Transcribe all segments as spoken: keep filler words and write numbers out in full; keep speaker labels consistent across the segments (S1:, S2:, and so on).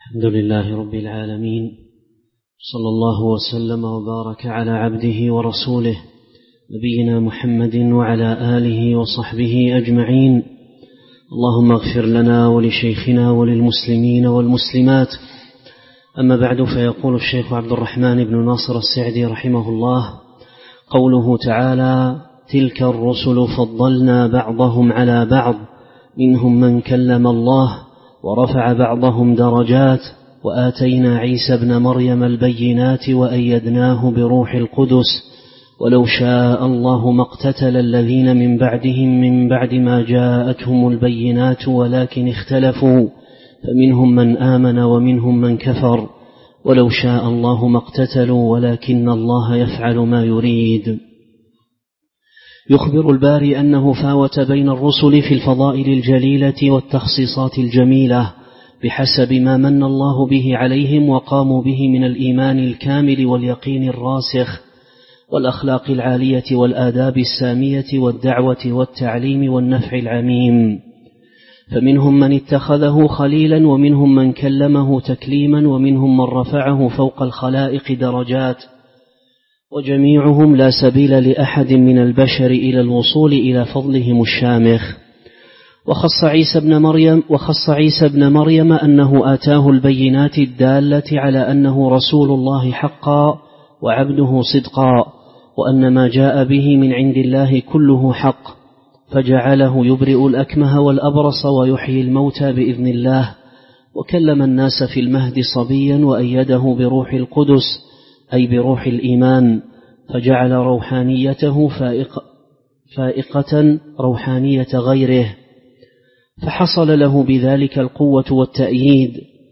S1: الحمد لله رب العالمين، صلى الله وسلم وبارك على عبده ورسوله نبينا محمد وعلى آله وصحبه أجمعين. اللهم اغفر لنا ولشيخنا وللمسلمين والمسلمات. أما بعد، فيقول الشيخ عبد الرحمن بن ناصر السعدي رحمه الله: قوله تعالى: تلك الرسل فضلنا بعضهم على بعض منهم من كلم الله ورفع بعضهم درجات وآتينا عيسى ابن مريم البينات وأيدناه بروح القدس ولو شاء الله ما اقتتل الذين من بعدهم من بعد ما جاءتهم البينات ولكن اختلفوا فمنهم من آمن ومنهم من كفر ولو شاء الله ما اقتتلوا ولكن الله يفعل ما يريد. يخبر الباري أنه فاوت بين الرسل في الفضائل الجليلة والتخصيصات الجميلة بحسب ما من الله به عليهم وقاموا به من الإيمان الكامل واليقين الراسخ والأخلاق العالية والآداب السامية والدعوة والتعليم والنفع العميم. فمنهم من اتخذه خليلا ومنهم من كلمه تكليما ومنهم من رفعه فوق الخلائق درجات، وجميعهم لا سبيل لأحد من البشر إلى الوصول إلى فضلهم الشامخ. وخص عيسى ابن مريم وخص عيسى ابن مريم أنه آتاه البينات الدالة على أنه رسول الله حقا وعبده صدقا، وأن ما جاء به من عند الله كله حق، فجعله يبرئ الأكمه والأبرص ويحيي الموتى بإذن الله، وكلم الناس في المهد صبيا وأيده بروح القدس أي بروح الإيمان، فجعل روحانيته فائق فائقة روحانية غيره، فحصل له بذلك القوة والتأييد.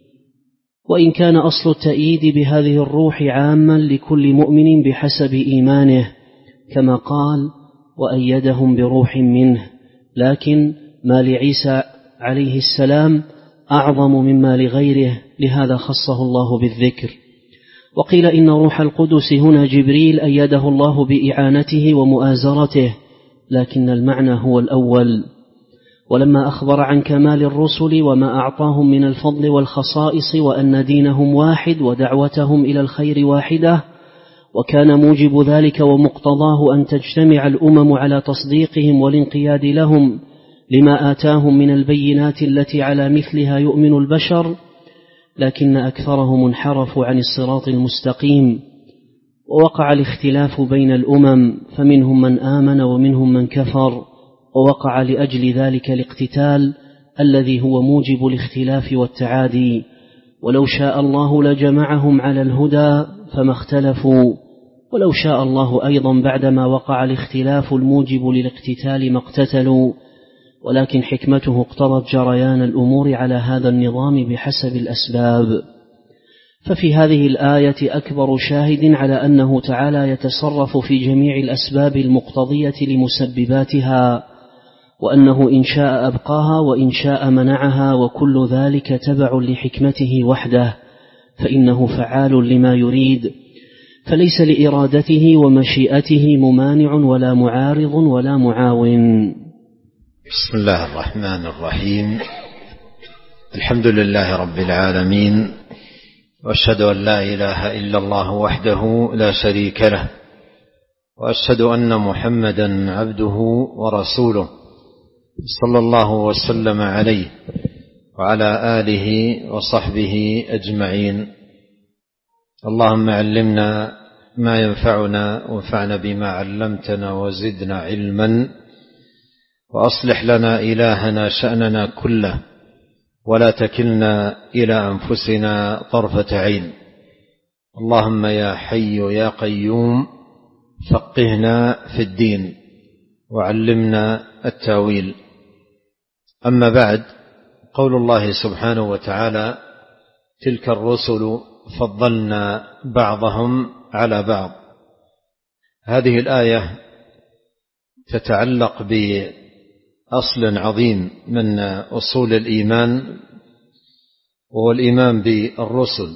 S1: وإن كان أصل التأييد بهذه الروح عاما لكل مؤمن بحسب إيمانه كما قال: وأيدهم بروح منه، لكن ما لعيسى عليه السلام أعظم مما لغيره، لهذا خصه الله بالذكر. وقيل إن روح القدس هنا جبريل أيده الله بإعانته ومؤازرته، لكن المعنى هو الأول. ولما أخبر عن كمال الرسل وما أعطاهم من الفضل والخصائص وأن دينهم واحد ودعوتهم إلى الخير واحدة، وكان موجب ذلك ومقتضاه أن تجتمع الأمم على تصديقهم والانقياد لهم لما آتاهم من البينات التي على مثلها يؤمن البشر، لكن أكثرهم انحرفوا عن الصراط المستقيم، ووقع الاختلاف بين الأمم، فمنهم من آمن ومنهم من كفر، ووقع لأجل ذلك الاقتتال الذي هو موجب الاختلاف والتعادي. ولو شاء الله لجمعهم على الهدى فما اختلفوا، ولو شاء الله أيضا بعدما وقع الاختلاف الموجب للاقتتال ما اقتتلوا، ولكن حكمته اقتضت جريان الأمور على هذا النظام بحسب الأسباب. ففي هذه الآية أكبر شاهد على أنه تعالى يتصرف في جميع الأسباب المقتضية لمسبباتها، وأنه إن شاء أبقاها وإن شاء منعها، وكل ذلك تبع لحكمته وحده، فإنه فعال لما يريد، فليس لإرادته ومشيئته ممانع ولا معارض ولا معاون.
S2: بسم الله الرحمن الرحيم. الحمد لله رب العالمين، وأشهد أن لا إله إلا الله وحده لا شريك له، وأشهد أن محمدا عبده ورسوله صلى الله وسلم عليه وعلى آله وصحبه أجمعين. اللهم علمنا ما ينفعنا وانفعنا بما علمتنا وزدنا علما، وأصلح لنا إلهنا شأننا كله، ولا تكلنا إلى أنفسنا طرفة عين. اللهم يا حي يا قيوم فقهنا في الدين وعلمنا التاويل. أما بعد، قول الله سبحانه وتعالى: تلك الرسل فضلنا بعضهم على بعض. هذه الآية تتعلق بأصل عظيم من أصول الإيمان، وهو الإيمان بالرسل.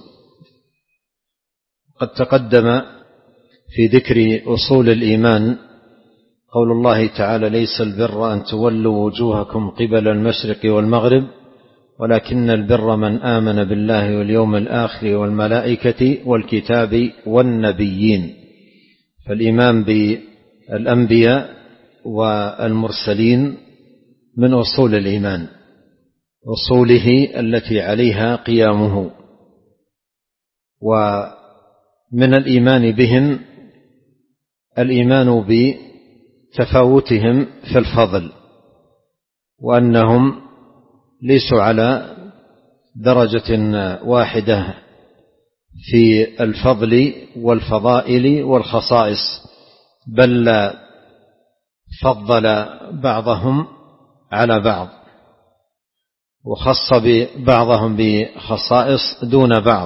S2: قد تقدم في ذكر أصول الإيمان قول الله تعالى: ليس البر أن تولوا وجوهكم قبل المشرق والمغرب ولكن البر من آمن بالله واليوم الآخر والملائكة والكتاب والنبيين. فالإيمان بالأنبياء والمرسلين من أصول الإيمان، أصوله التي عليها قيامه. ومن الإيمان بهم الإيمان بتفاوتهم في الفضل، وأنهم ليسوا على درجة واحدة في الفضل والفضائل والخصائص، بل فضل بعضهم على بعض وخص بعضهم بخصائص دون بعض.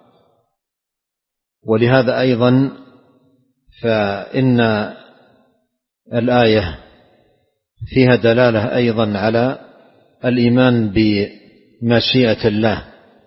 S2: ولهذا أيضا فإن الآية فيها دلالة أيضا على الإيمان بمشيئة الله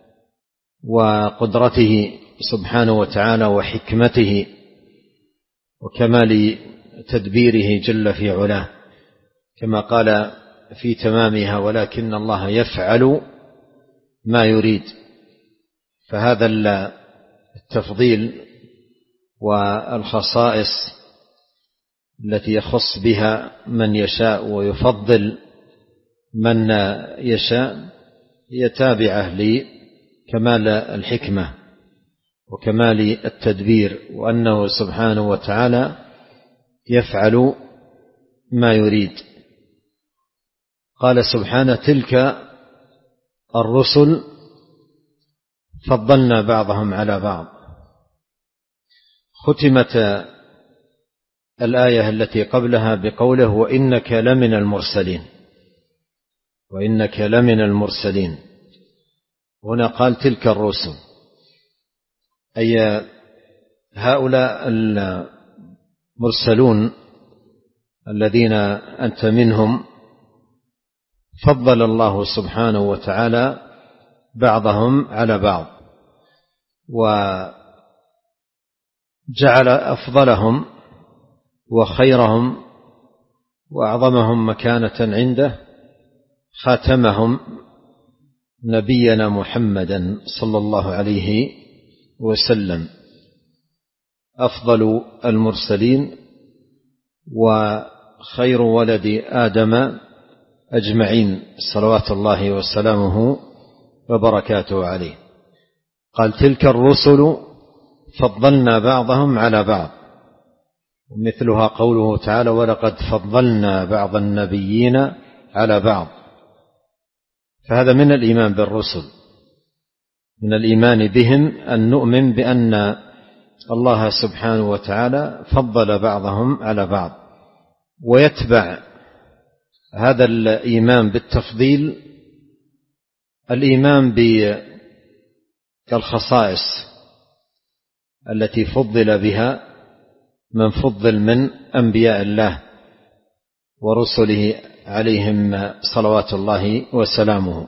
S2: وقدرته سبحانه وتعالى وحكمته وكمال تدبيره جل في علاه، كما قال في تمامها: ولكن الله يفعل ما يريد. فهذا التفضيل والخصائص التي يخص بها من يشاء ويفضل من يشاء هي تابعة لكمال الحكمة وكمال التدبير، وأنه سبحانه وتعالى يفعل ما يريد. قال سبحانه: تلك الرسل فضلنا بعضهم على بعض. ختمت الآية التي قبلها بقوله: وإنك لمن المرسلين. وإنك لمن المرسلين. هنا قال تلك الرسل، أي هؤلاء المرسلون الذين أنت منهم، فضل الله سبحانه وتعالى بعضهم على بعض، وجعل أفضلهم وخيرهم وأعظمهم مكانة عنده خاتمهم نبينا محمدا صلى الله عليه وسلم، أفضل المرسلين وخير ولد آدم أجمعين صلوات الله وسلامه وبركاته عليه. قال: تلك الرسل فضلنا بعضهم على بعض. ومثلها قوله تعالى: ولقد فضلنا بعض النبيين على بعض. فهذا من الإيمان بالرسل، من الإيمان بهم أن نؤمن بأن الله سبحانه وتعالى فضل بعضهم على بعض، ويتبع هذا الإيمان بالتفضيل الإيمان بالخصائص التي فضل بها من فضل من أنبياء الله ورسله عليهم صلوات الله وسلامه.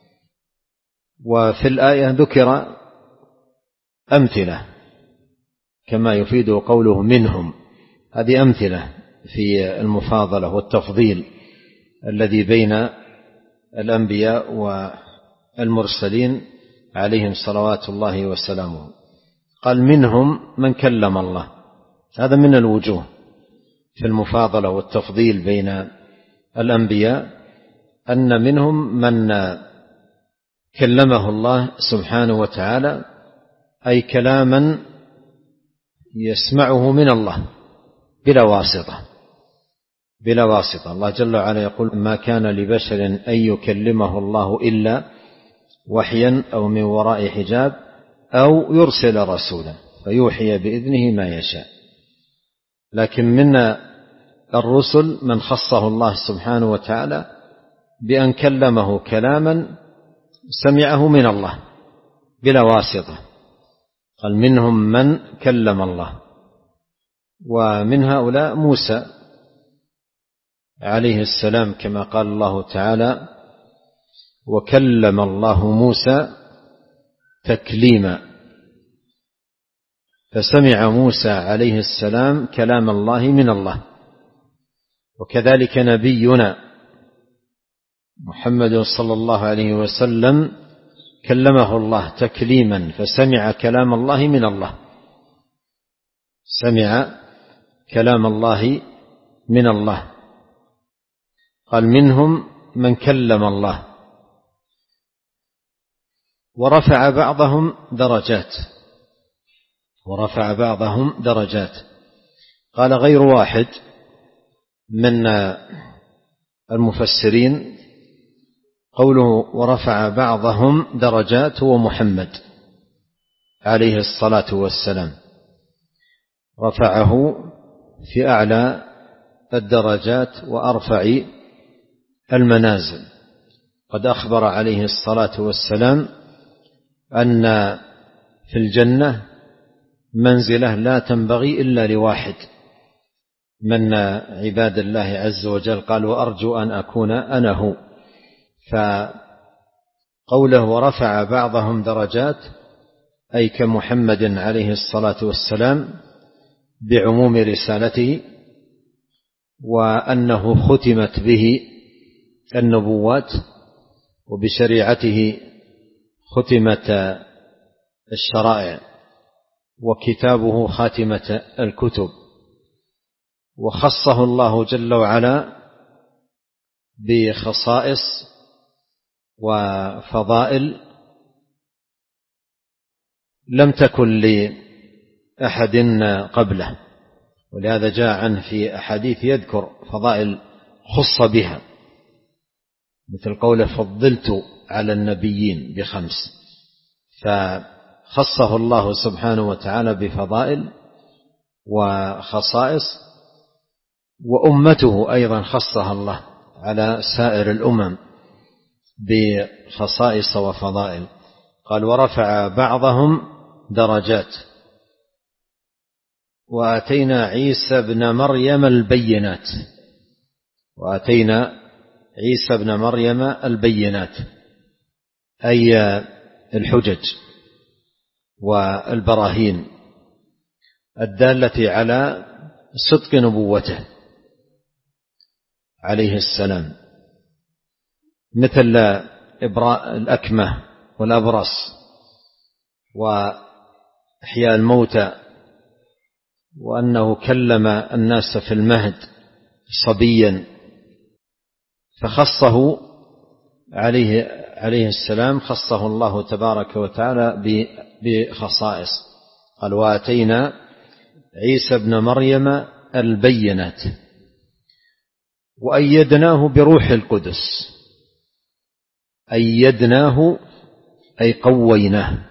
S2: وفي الآية ذكر أمثلة كما يفيد قوله منهم، هذه أمثلة في المفاضلة والتفضيل الذي بين الأنبياء والمرسلين عليهم صلوات الله وسلامه. قال: منهم من كلم الله. هذا من الوجوه في المفاضلة والتفضيل بين الأنبياء، أن منهم من كلمه الله سبحانه وتعالى، أي كلاما يسمعه من الله بلا واسطة بلا واسطة. الله جل وعلا يقول: ما كان لبشر أن يكلمه الله إلا وحيا أو من وراء حجاب أو يرسل رسولا فيوحي بإذنه ما يشاء. لكن من الرسل من خصه الله سبحانه وتعالى بأن كلمه كلاما سمعه من الله بلا واسطة. قال: منهم من كلم الله. ومن هؤلاء موسى عليه السلام، كما قال الله تعالى: وكلم الله موسى تكليما. فسمع موسى عليه السلام كلام الله من الله. وكذلك نبينا محمد صلى الله عليه وسلم كلمه الله تكليما، فسمع كلام الله من الله، سمع كلام الله من الله. قال منهم من كلم الله، ورفع بعضهم درجات ورفع بعضهم درجات قال غير واحد من المفسرين قوله ورفع بعضهم درجات هو محمد عليه الصلاة والسلام، رفعه في أعلى الدرجات وأرفع المنازل. قد أخبر عليه الصلاة والسلام أن في الجنة منزلة لا تنبغي إلا لواحد من عباد الله عز وجل، قال وأرجو أن أكون أنا هو. فقوله ورفع بعضهم درجات أي كمحمد عليه الصلاة والسلام بعموم رسالته، وأنه ختمت به النبوات، وبشريعته ختمت الشرائع، وكتابه خاتمة الكتب، وخصه الله جل وعلا بخصائص وفضائل لم تكن لأحد قبله، ولهذا جاء عنه في أحاديث يذكر فضائل خص بها، مثل قوله فضلت على النبيين بخمس، فخصه الله سبحانه وتعالى بفضائل وخصائص. وأمته أيضا خصها الله على سائر الأمم بخصائص وفضائل. قال ورفع بعضهم درجات وآتينا عيسى بن مريم البينات وآتينا عيسى بن مريم البينات أي الحجج والبراهين الدالة على صدق نبوته عليه السلام، مثل إبراء الأكمة والأبرص وإحياء الموتى، وأنه كلم الناس في المهد صبيا، فخصه عليه عليه السلام خصه الله تبارك وتعالى بخصائص. قال وآتينا عيسى ابن مريم البينات وأيدناه بروح القدس. أيدناه أي قويناه،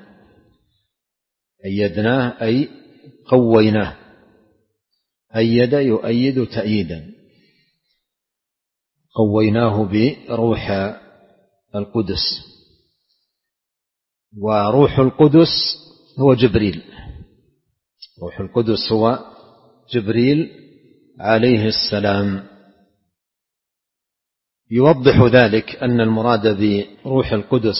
S2: أيدناه أي قويناه، أيد يؤيد تأييدا، قويناه بروح القدس. وروح القدس هو جبريل، روح القدس هو جبريل عليه السلام. يوضح ذلك أن المراد بروح القدس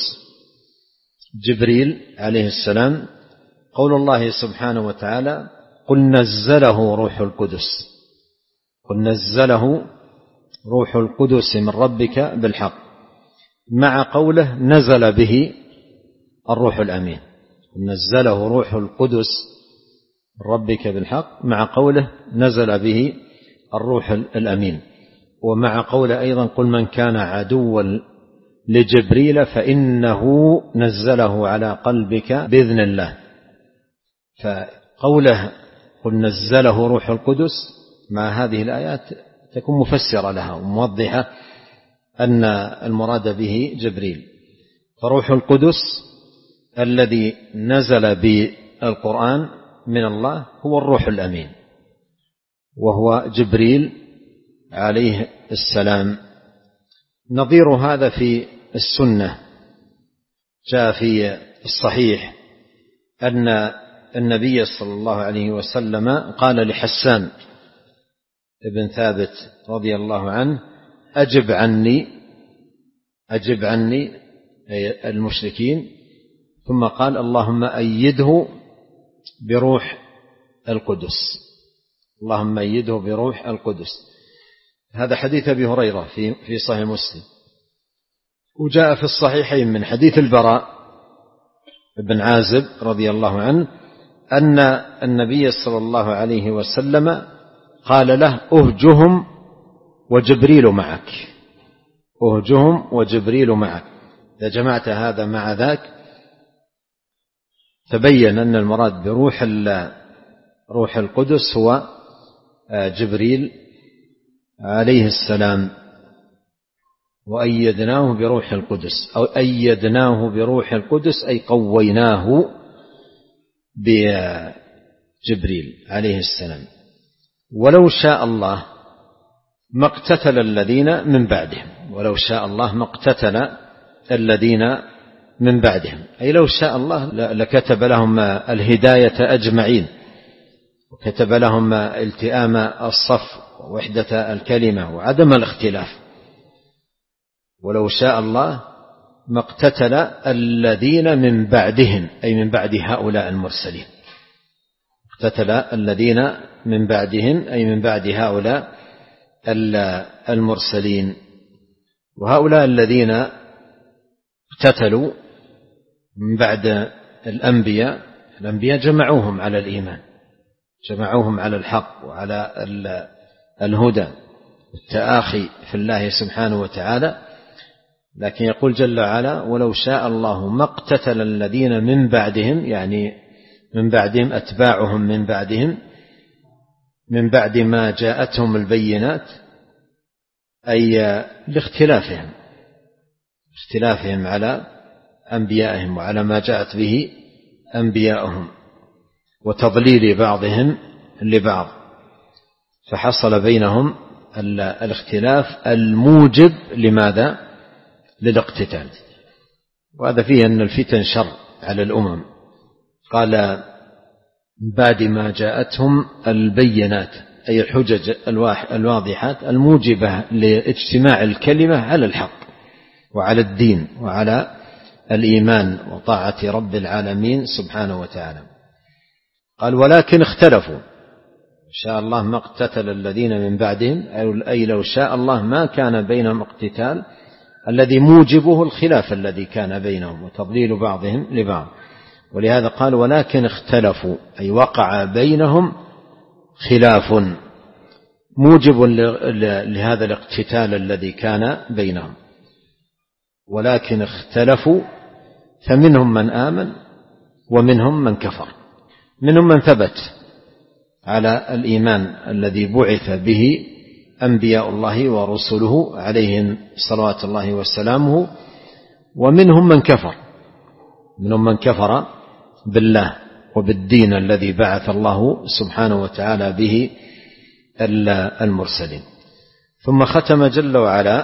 S2: جبريل عليه السلام قول الله سبحانه وتعالى قل نزله روح القدس، قل نزله روح القدس من ربك بالحق، مع قوله نزل به الروح الأمين. نزله روح القدس من ربك بالحق، مع قوله نزل به الروح الأمين، ومع قوله أيضا قل من كان عدوا لجبريل فإنه نزله على قلبك بإذن الله. فقوله قل نزله روح القدس مع هذه الآيات تكون مفسرة لها وموضحة أن المراد به جبريل. فروح القدس الذي نزل بالقرآن من الله هو الروح الأمين، وهو جبريل عليه السلام. نظير هذا في السنة جاء في الصحيح أن النبي صلى الله عليه وسلم قال لحسان ابن ثابت رضي الله عنه أجب عني أجب عني المشركين، ثم قال اللهم أيده بروح القدس، اللهم أيده بروح القدس. هذا حديث أبي هريرة في في صحيح مسلم. وجاء في الصحيحين من حديث البراء بن عازب رضي الله عنه أن النبي صلى الله عليه وسلم قال له أهجهم وجبريل معك، أهجهم وجبريل معك. إذا جمعت هذا مع ذاك تبين أن المراد بروح روح القدس هو جبريل عليه السلام. وأيدناه بروح القدس، أو أيدناه بروح القدس أي قويناه بجبريل عليه السلام. ولو شاء الله ما اقتتل الذين من بعدهم، ولو شاء الله ما اقتتل الذين من بعدهم، أي لو شاء الله لكتب لهم الهداية أجمعين، وكتب لهم التئام الصف ووحدة الكلمة وعدم الاختلاف. ولو شاء الله ما اقتتل الذين من بعدهم، أي من بعد هؤلاء المرسلين، اقتتل الذين من بعدهم أي من بعد هؤلاء المرسلين. وهؤلاء الذين اقتتلوا من بعد الأنبياء، الأنبياء جمعوهم على الإيمان، جمعوهم على الحق وعلى الهدى والتآخي في الله سبحانه وتعالى. لكن يقول جل وعلا ولو شاء الله ما اقتتل الذين من بعدهم، يعني من بعدهم أتباعهم من بعدهم، من بعد ما جاءتهم البينات، أي لاختلافهم اختلافهم على أنبيائهم وعلى ما جاءت به أنبياءهم، وتضليل بعضهم لبعض، فحصل بينهم الاختلاف الموجب لماذا؟ للاقتتال. وهذا فيه أن الفتن شر على الأمم. قال بعد ما جاءتهم البينات، أي الحجج الواضحات الموجبة لاجتماع الكلمة على الحق وعلى الدين وعلى الإيمان وطاعة رب العالمين سبحانه وتعالى. قال ولكن اختلفوا، شاء الله ما اقتتل الذين من بعدهم، أي لو شاء الله ما كان بينهم اقتتال الذي موجبه الخلاف الذي كان بينهم وتضليل بعضهم لبعض. ولهذا قال ولكن اختلفوا، أي وقع بينهم خلاف موجب لهذا الاقتتال الذي كان بينهم. ولكن اختلفوا، فمنهم من آمن ومنهم من كفر، منهم من ثبت على الإيمان الذي بعث به أنبياء الله ورسله عليهم صلوات الله وسلامه، ومنهم من كفر، منهم من كفر بالله وبالدين الذي بعث الله سبحانه وتعالى به المرسلين. ثم ختم جل وعلا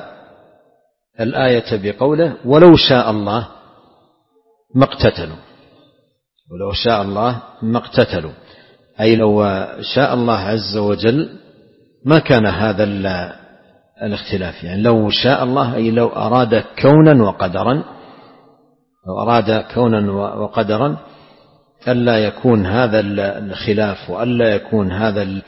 S2: الآية بقوله ولو شاء الله ما اقتتلوا، ولو شاء الله ما اقتتلوا، أي لو شاء الله عز وجل ما كان هذا الاختلاف. يعني لو شاء الله أي لو أراد كونا وقدرا، لو أراد كونا وقدرا ألا يكون هذا الخلاف وألا يكون هذا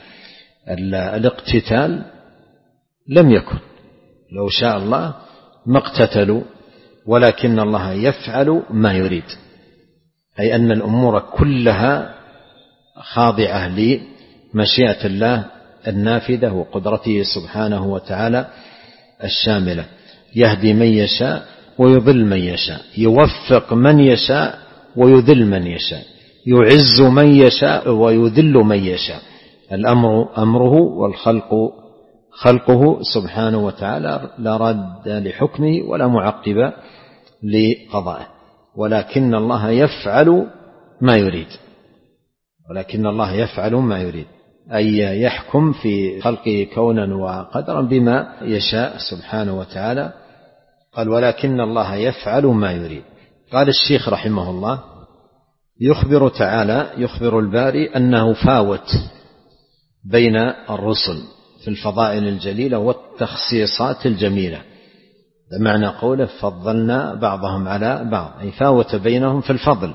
S2: الاقتتال لم يكن. لو شاء الله ما اقتتلوا، ولكن الله يفعل ما يريد، أي أن الأمور كلها خاضعة لمشيئة الله النافذة وقدرته سبحانه وتعالى الشاملة. يهدي من يشاء ويضل من يشاء، يوفق من يشاء ويذل من يشاء، يعز من يشاء ويذل من يشاء. الأمر أمره والخلق خلقه سبحانه وتعالى، لا راد لحكمه ولا معقب لقضائه. ولكن الله يفعل ما يريد، ولكن الله يفعل ما يريد، أي يحكم في خلقه كونا وقدرا بما يشاء سبحانه وتعالى. قال ولكن الله يفعل ما يريد. قال الشيخ رحمه الله يخبر تعالى يخبر الباري أنه فاوت بين الرسل في الفضائل الجليلة والتخصيصات الجميلة، بمعنى قوله فضلنا بعضهم على بعض، أي فاوت بينهم في الفضل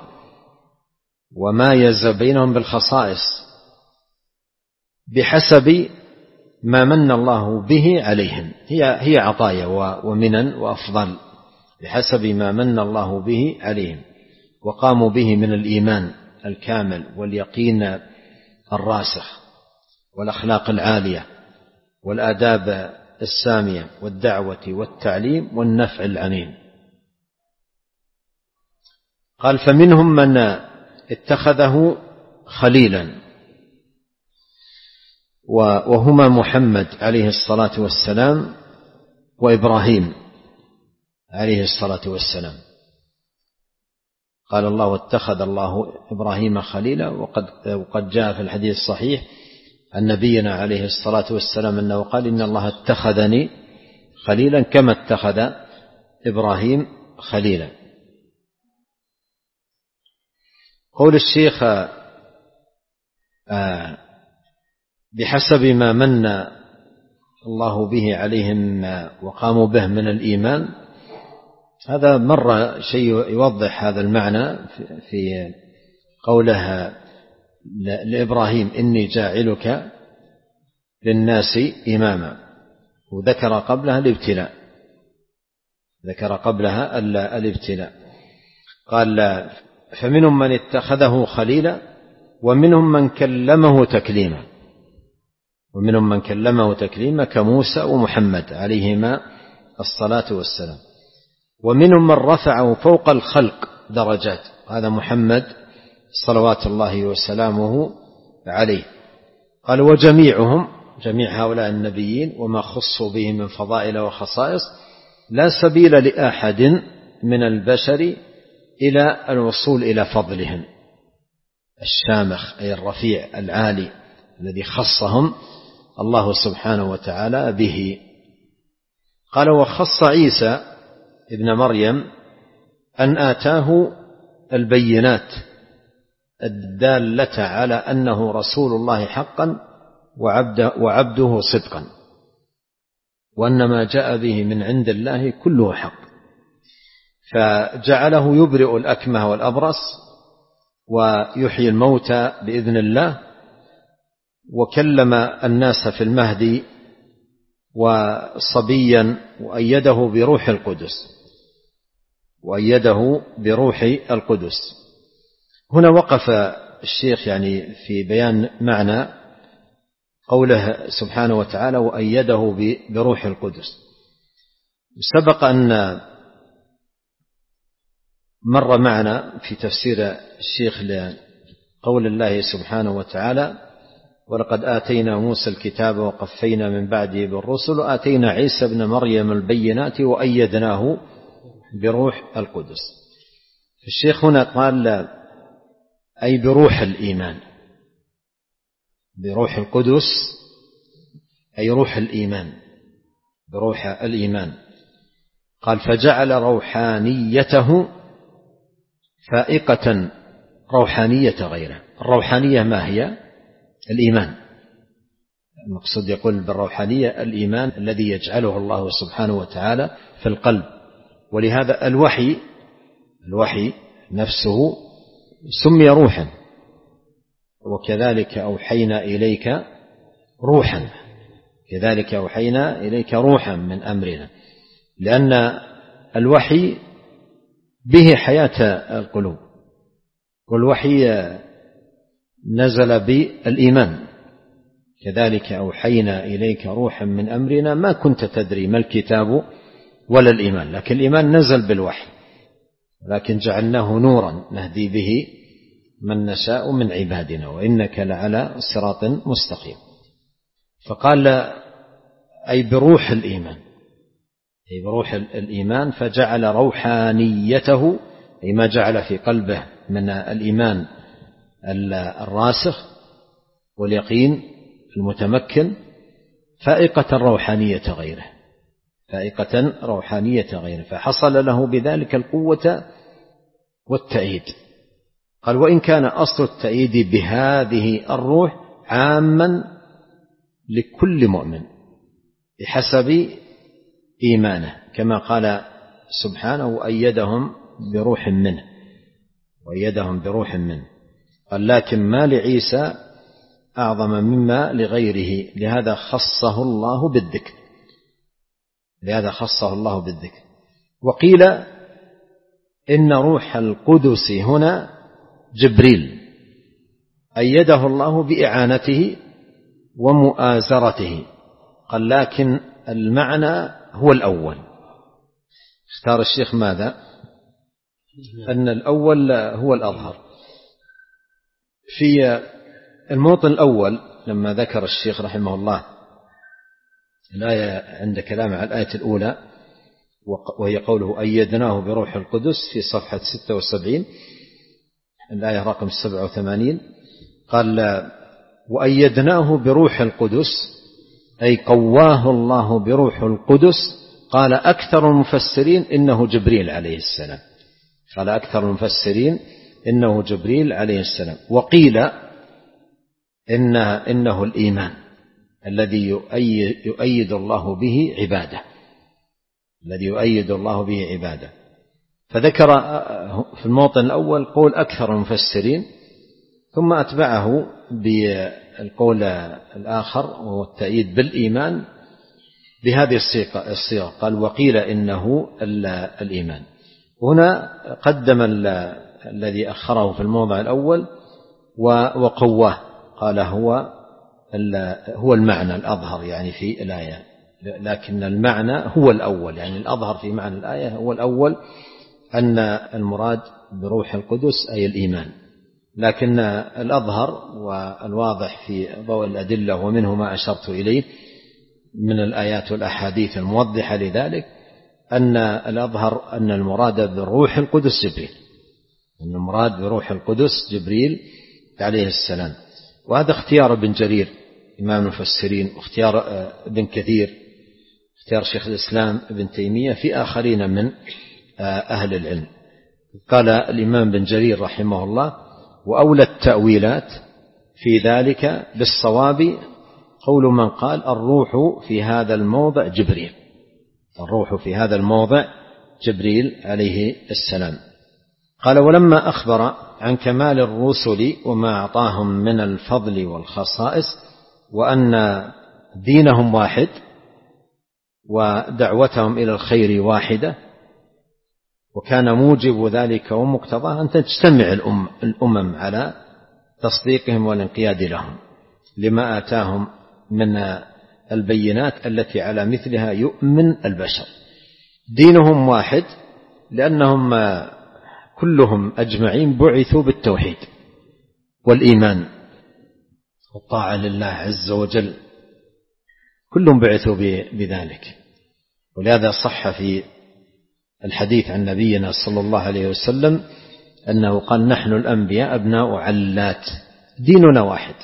S2: ومايز بينهم بالخصائص بحسب ما من الله به عليهم، هي هي عطايا ومنن وأفضل، بحسب ما من الله به عليهم وقاموا به من الإيمان الكامل واليقين الراسخ والأخلاق العالية والآداب السامية والدعوة والتعليم والنفع العميم. قال فمنهم من اتخذه خليلا وهما محمد عليه الصلاة والسلام وإبراهيم عليه الصلاة والسلام. قال الله واتخذ الله إبراهيم خليلا، وقد, وقد جاء في الحديث الصحيح عن نبينا عليه الصلاة والسلام أنه قال إن الله اتخذني خليلا كما اتخذ إبراهيم خليلا. قول الشيخ آه بحسب ما من الله به عليهم وقاموا به من الإيمان، هذا مرة شيء يوضح هذا المعنى في قوله لإبراهيم إني جاعلك للناس إماما، وذكر قبلها الابتلاء، ذكر قبلها الابتلاء. قال فمنهم من اتخذه خليلا ومنهم من كلمه تكليما، ومنهم من كلمه تكليما كموسى ومحمد عليهما الصلاة والسلام، ومنهم من رفعه فوق الخلق درجات، هذا محمد صلوات الله وسلامه عليه. قال وجميعهم، جميع هؤلاء النبيين وما خصوا به من فضائل وخصائص، لا سبيل لأحد من البشر إلى الوصول إلى فضلهم الشامخ أي الرفيع العالي الذي خصهم الله سبحانه وتعالى به. قال وخص عيسى ابن مريم أن آتاه البينات الدالة على أنه رسول الله حقا وعبده, وعبده صدقا، وأن ما جاء به من عند الله كله حق، فجعله يبرئ الأكمه والأبرص ويحيي الموتى بإذن الله، وكلم الناس في المهدي وصبيا، وأيده بروح القدس، وأيده بروح القدس. هنا وقف الشيخ يعني في بيان معنى قوله سبحانه وتعالى وأيده بروح القدس. سبق أن مر معنا في تفسير الشيخ لقول الله سبحانه وتعالى ولقد آتينا موسى الكتاب وقفينا من بعده بالرسل وآتينا عيسى ابن مريم البينات وأيدناه بروح القدس. الشيخ هنا قال أي بروح الإيمان، بروح القدس أي روح الإيمان، بروح الإيمان. قال فجعل روحانيته فائقة روحانية غيره. الروحانية ما هي؟ الإيمان. المقصود يقول بالروحانية الإيمان الذي يجعله الله سبحانه وتعالى في القلب. ولهذا الوحي الوحي نفسه سمي روحا، وكذلك أوحينا إليك روحا، كذلك أوحينا إليك روحا من أمرنا، لأن الوحي به حياة القلوب، والوحي نزل بالإيمان. كذلك أوحينا إليك روحا من أمرنا ما كنت تدري ما الكتاب ولا الإيمان، لكن الإيمان نزل بالوحي، لكن جعلناه نورا نهدي به من نشاء من عبادنا وإنك لعلى صراط مستقيم. فقال أي بروح الإيمان، أي بروح الإيمان، فجعل روحانيته أي ما جعل في قلبه من الإيمان الراسخ واليقين المتمكن فائقة روحانية غيره، فائقة روحانية غيره، فحصل له بذلك القوة والتأييد. قال وإن كان أصل التأييد بهذه الروح عاما لكل مؤمن بحسب إيمانه، كما قال سبحانه وأيدهم بروح منه، وأيدهم بروح منه. قال لكن ما لعيسى أعظم مما لغيره، لهذا خصه الله بالذكر، لهذا خصه الله بالذكر. وقيل إن روح القدس هنا جبريل أيده الله بإعانته ومؤازرته. قال لكن المعنى هو الأول. اختار الشيخ ماذا؟ أن الأول هو الأظهر. في الموطن الأول لما ذكر الشيخ رحمه الله الآية عند كلام على الآية الأولى وهي قوله أيدناه بروح القدس في صفحة ستة وسبعين الآية رقم سبعة وثمانين قال وأيدناه بروح القدس أي قواه الله بروح القدس. قال أكثر المفسرين إنه جبريل عليه السلام. قال أكثر المفسرين إنه جبريل عليه السلام. وقيل إن إنه الإيمان الذي يؤيد الله به عباده الذي يؤيد الله به عباده. فذكر في الموطن الأول قول أكثر المفسرين ثم أتبعه بالقول الآخر وهو التأييد بالإيمان بهذه الصيغة. قال وقيل إنه الإيمان. هنا قدم الذي أخره في الموضع الأول وقواه. قال هو هو المعنى الأظهر يعني في الآية، لكن المعنى هو الأول يعني الأظهر في معنى الآية هو الأول أن المراد بروح القدس أي الإيمان. لكن الأظهر والواضح في ضوء الأدلة ومنه ما أشرت إليه من الآيات والأحاديث الموضحة لذلك أن الأظهر أن المراد بالروح القدس جبريل أن المراد بروح القدس جبريل عليه السلام. وهذا اختيار ابن جرير إمام المفسرين واختيار ابن كثير اختيار شيخ الإسلام ابن تيمية في آخرين من أهل العلم. قال الإمام ابن جرير رحمه الله وأولى التأويلات في ذلك بالصواب قول من قال الروح في هذا الموضع جبريل الروح في هذا الموضع جبريل عليه السلام. قال ولما أخبر عن كمال الرسل وما أعطاهم من الفضل والخصائص وأن دينهم واحد ودعوتهم إلى الخير واحدة وكان موجب ذلك ومقتضاه أن تجتمع الأم الأمم على تصديقهم والانقياد لهم لما آتاهم من البينات التي على مثلها يؤمن البشر. دينهم واحد لأنهم كلهم أجمعين بعثوا بالتوحيد والإيمان والطاعة لله عز وجل كلهم بعثوا بذلك. ولهذا صح في الحديث عن نبينا صلى الله عليه وسلم أنه قال نحن الأنبياء أبناء علات ديننا واحد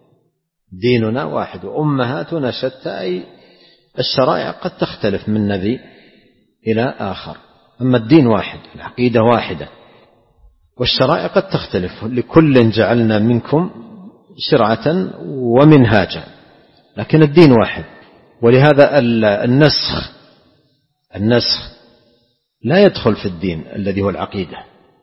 S2: ديننا واحد وأمهاتنا شتى أي الشرائع قد تختلف من نبي إلى آخر أما الدين واحد العقيدة واحدة والشرائع قد تختلف لكل جعلنا منكم شرعة ومنهاجا لكن الدين واحد. ولهذا النسخ النسخ لا يدخل في الدين الذي هو العقيدة.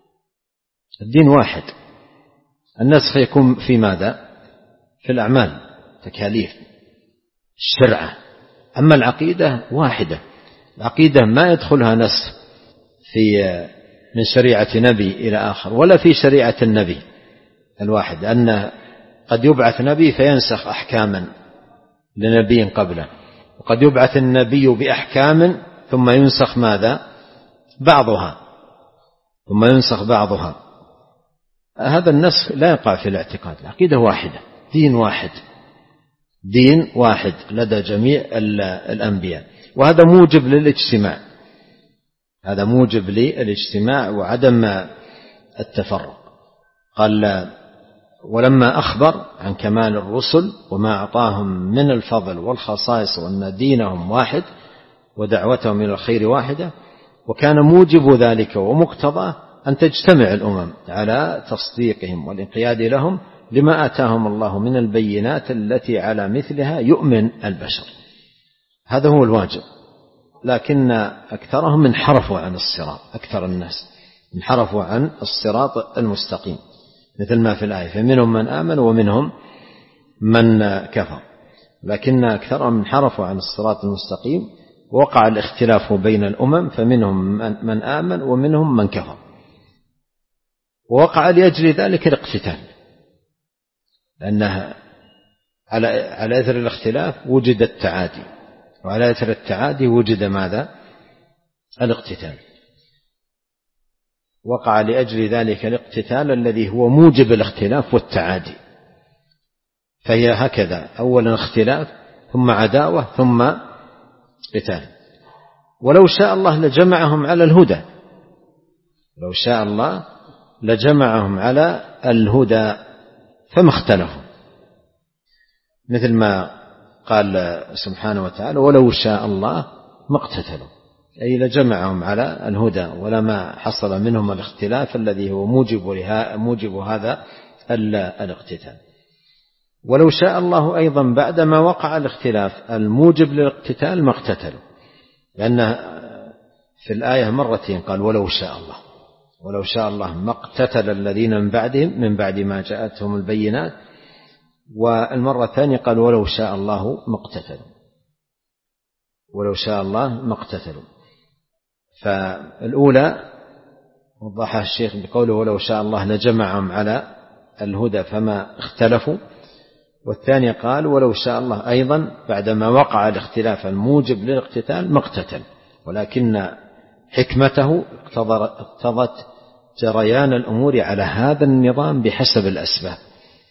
S2: الدين واحد. النسخ يكون في ماذا؟ في الأعمال تكاليف الشرعة. أما العقيدة واحدة. العقيدة ما يدخلها نسخ في من شريعة نبي إلى آخر ولا في شريعة النبي الواحد أن قد يبعث نبي فينسخ أحكاما لنبي قبله وقد يبعث النبي بأحكام ثم ينسخ ماذا؟ بعضها ثم ينسخ بعضها. هذا النسخ لا يقع في الاعتقاد. العقيدة واحدة دين واحد دين واحد لدى جميع الأنبياء. وهذا موجب للاجتماع هذا موجب للاجتماع وعدم التفرق. قال ولما أخبر عن كمال الرسل وما أعطاهم من الفضل والخصائص وأن دينهم واحد ودعوتهم إلى الخير واحدة وكان موجب ذلك ومقتضاه أن تجتمع الأمم على تصديقهم والانقياد لهم لما آتاهم الله من البينات التي على مثلها يؤمن البشر. هذا هو الواجب. لكن أكثرهم انحرفوا عن الصراط أكثر الناس انحرفوا عن الصراط المستقيم مثل ما في الآية فمنهم من آمن ومنهم من كفر. لكن أكثرهم انحرفوا عن الصراط المستقيم ووقع الاختلاف بين الأمم فمنهم من آمن ومنهم من كفر. ووقع لأجل ذلك الاقتتال، لأنها على على أثر الاختلاف وجد التعادي، وعلى أثر التعادي وجد ماذا؟ الاقتتال. وقع لأجل ذلك الاقتتال الذي هو موجب الاختلاف والتعادي. فهي هكذا، أولا اختلاف ثم عداوة ثم قتال. ولو شاء الله لجمعهم على الهدى، لو شاء الله لجمعهم على الهدى فما اختلفوا، مثل ما قال سبحانه وتعالى ولو شاء الله ما اقتتلوا، أي لجمعهم على الهدى ولما حصل منهم الاختلاف الذي هو موجب, موجب هذا الاقتتال. ولو شاء الله أيضا بعدما وقع الاختلاف الموجب للاقتتال ما اقتتلوا، لأن في الآية مرتين قال ولو شاء الله، ولو شاء الله ما اقتتل الذين من بعدهم من بعد ما جاءتهم البينات، والمرة الثانية قال ولو شاء الله ما اقتتلوا، ولو شاء الله ما اقتتلوا. فالأولى وضحها الشيخ بقوله ولو شاء الله لجمعهم على الهدى فما اختلفوا، والثانية قال ولو شاء الله أيضا بعدما وقع الاختلاف الموجب للاقتتال ما اقتتل، ولكن حكمته اقتضت جريان الأمور على هذا النظام بحسب الأسباب،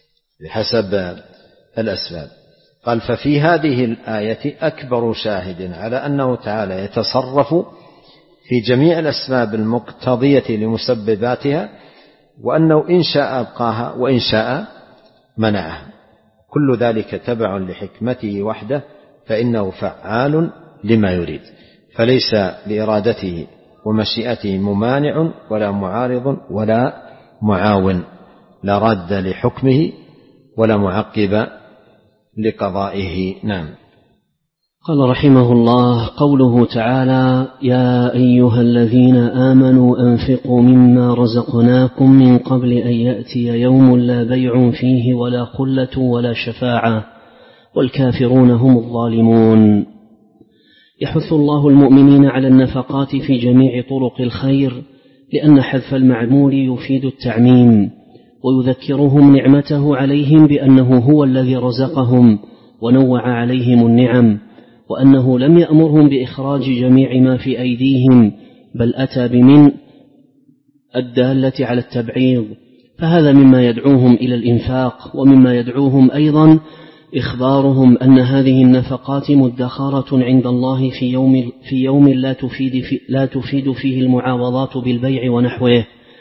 S2: بحسب الأسباب. قال ففي هذه الآية أكبر شاهد على أنه تعالى يتصرف في جميع الأسباب المقتضية لمسبباتها، وأنه إن شاء أبقاها وإن شاء منعها، كل ذلك تبع لحكمته وحده، فإنه فعال لما يريد، فليس لإرادته ومشيئته ممانع ولا معارض ولا معاون، لا راد لحكمه ولا معقب لقضائه. نعم.
S1: قال رحمه الله قوله تعالى يا أيها الذين آمنوا أنفقوا مما رزقناكم من قبل أن يأتي يوم لا بيع فيه ولا خلة ولا شفاعة والكافرون هم الظالمون. يحث الله المؤمنين على النفقات في جميع طرق الخير، لأن حذف المعمول يفيد التعميم، ويذكرهم نعمته عليهم بأنه هو الذي رزقهم ونوع عليهم النعم، وأنه لم يأمرهم بإخراج جميع ما في أيديهم، بل أتى بمن الدالة على التبعيض، فهذا مما يدعوهم إلى الإنفاق، ومما يدعوهم أيضا إخبارهم أن هذه النفقات مدخرة عند الله في يوم, في يوم لا, تفيد في لا تفيد فيه المعاوضات بالبيع ونحوه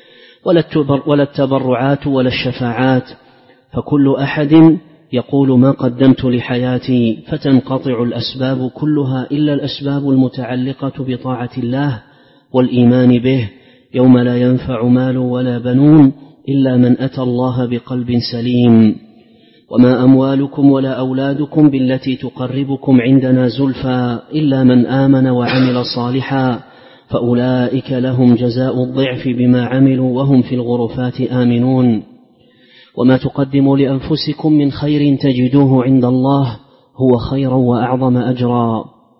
S1: ولا التبرعات ولا الشفاعات، فكل أحد يقول ما قدمت لحياتي، فتنقطع الأسباب كلها إلا الأسباب المتعلقة بطاعة الله والإيمان به، يوم لا ينفع مال ولا بنون إلا من أتى الله بقلب سليم. وما أموالكم ولا أولادكم بالتي تقربكم عندنا زلفى إلا من آمن وعمل صالحا فأولئك لهم جزاء الضعف بما عملوا وهم في الغرفات آمنون. وما تقدموا لأنفسكم من خير تجدوه عند الله هو خيرا وأعظم أجرا.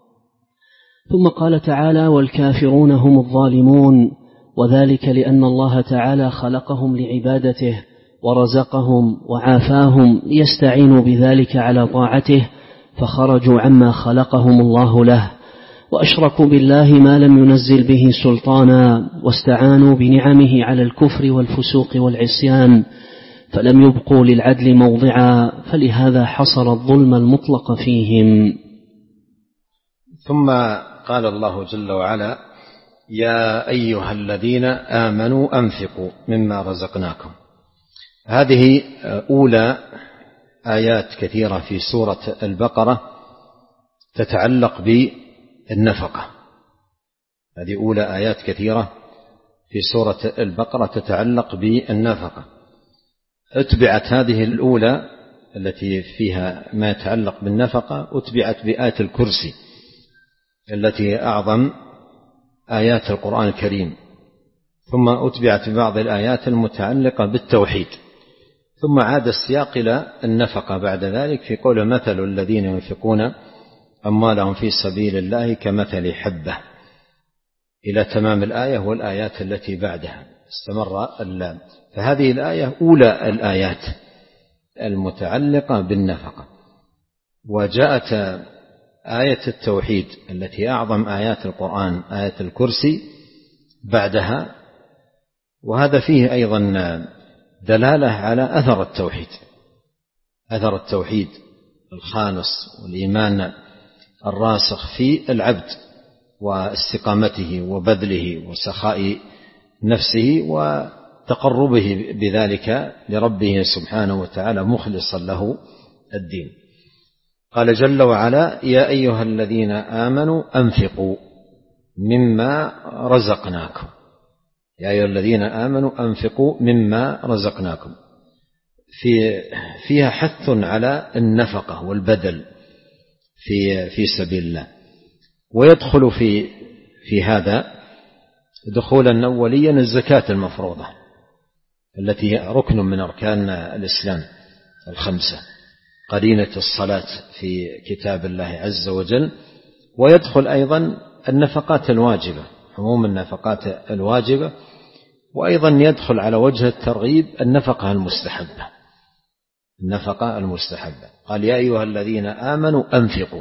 S1: ثم قال تعالى والكافرون هم الظالمون، وذلك لأن الله تعالى خلقهم لعبادته ورزقهم وعافاهم ليستعينوا بذلك على طاعته، فخرجوا عما خلقهم الله له وأشركوا بالله ما لم ينزل به سلطانا، واستعانوا بنعمه على الكفر والفسوق والعصيان، فلم يبقوا للعدل موضعا، فلهذا حصل الظلم المطلق فيهم.
S2: ثم قال الله جل وعلا يا أيها الذين آمنوا أنفقوا مما رزقناكم. هذه أولى آيات كثيرة في سورة البقرة تتعلق بالنفقة، هذه أولى آيات كثيرة في سورة البقرة تتعلق بالنفقة. أتبعت هذه الأولى التي فيها ما يتعلق بالنفقة أتبعت بآية الكرسي التي هي أعظم آيات القرآن الكريم، ثم أتبعت ببعض الآيات المتعلقة بالتوحيد، ثم عاد السياق إلى النفقة بعد ذلك في قول مثل الذين ينفقون أموالهم في سبيل الله كمثل حبة إلى تمام الآية والآيات التي بعدها. استمر اللام. فهذه الآية أولى الآيات المتعلقة بالنفقة. وجاءت آية التوحيد التي أعظم آيات القرآن آية الكرسي بعدها، وهذا فيه أيضا دلالة على أثر التوحيد، أثر التوحيد الخالص والإيمان الراسخ في العبد واستقامته وبذله وسخاء نفسه وتقربه بذلك لربه سبحانه وتعالى مخلصا له الدين. قال جل وعلا: يا أيها الذين آمنوا أنفقوا مما رزقناكم. يا أيها الذين آمنوا أنفقوا مما رزقناكم، في فيها حث على النفقة والبذل في في سبيل الله. ويدخل في في هذا دخولا أوليا الزكاة المفروضة التي هي ركن من أركان الإسلام الخمسة، قرينة الصلاة في كتاب الله عز وجل. ويدخل أيضا النفقات الواجبة، عموم النفقات الواجبة. وأيضا يدخل على وجه الترغيب النفقة المستحبة، النفقة المستحبة. قال: يا أيها الذين آمنوا أنفقوا